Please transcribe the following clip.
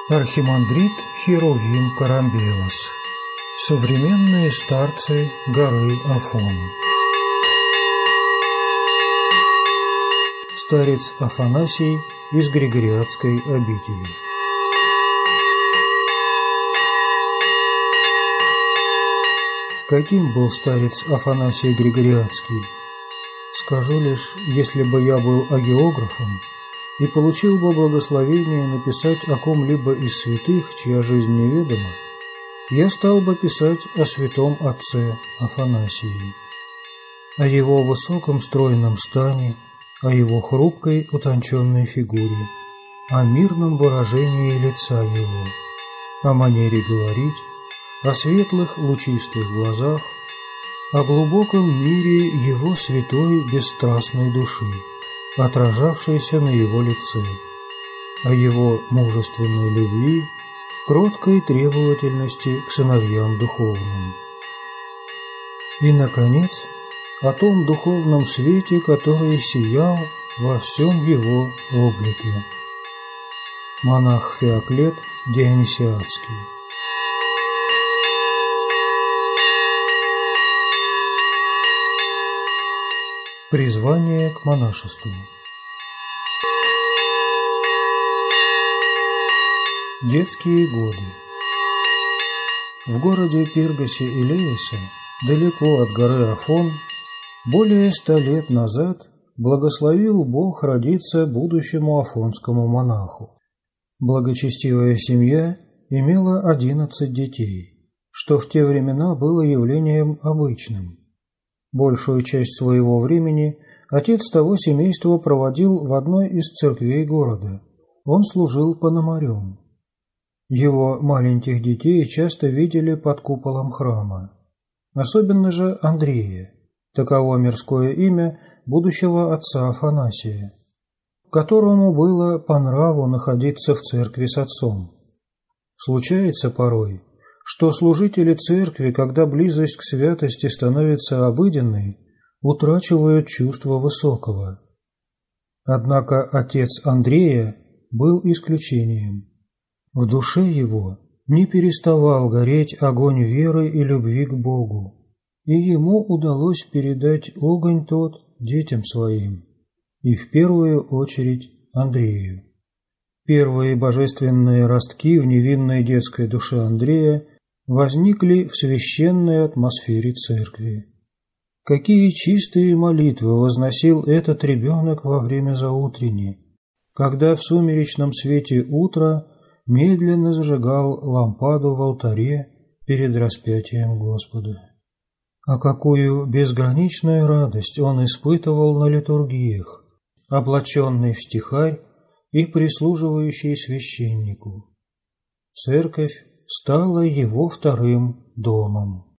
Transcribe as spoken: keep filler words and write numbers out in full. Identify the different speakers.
Speaker 1: Архимандрит Херувим Карамбелос. Современные старцы горы Афон. Старец Афанасий из Григориадской обители. Каким был старец Афанасий Григориадский? Скажу лишь, если бы я был агеографом и получил бы благословение написать о ком-либо из святых, чья жизнь неведома, я стал бы писать о святом отце Афанасии, о его высоком стройном стане, о его хрупкой утонченной фигуре, о мирном выражении лица его, о манере говорить, о светлых лучистых глазах, о глубоком мире его святой бесстрастной души, отражавшейся на его лице, о его мужественной любви, кроткой требовательности к сыновьям духовным. И, наконец, о том духовном свете, который сиял во всем его облике. Монах Феоклет Дионисиадский. Призвание к монашеству. Детские годы. В городе Пиргасе Илеиса, далеко от горы Афон, более ста лет назад благословил Бог родиться будущему афонскому монаху. Благочестивая семья имела одиннадцать детей, что в те времена было явлением обычным. Большую часть своего времени отец того семейства проводил в одной из церквей города. Он служил пономарем. Его маленьких детей часто видели под куполом храма. Особенно же Андрея, таково мирское имя будущего отца Афанасия, которому было по нраву находиться в церкви с отцом. Случается порой, что служители церкви, когда близость к святости становится обыденной, утрачивают чувство высокого. Однако отец Андрея был исключением. В душе его не переставал гореть огонь веры и любви к Богу, и ему удалось передать огонь тот детям своим, и в первую очередь Андрею. Первые божественные ростки в невинной детской душе Андрея возникли в священной атмосфере церкви. Какие чистые молитвы возносил этот ребенок во время заутрени, когда в сумеречном свете утра медленно зажигал лампаду в алтаре перед распятием Господа. А какую безграничную радость он испытывал на литургиях, облаченный в стихарь и прислуживающий священнику. Церковь стала его вторым домом.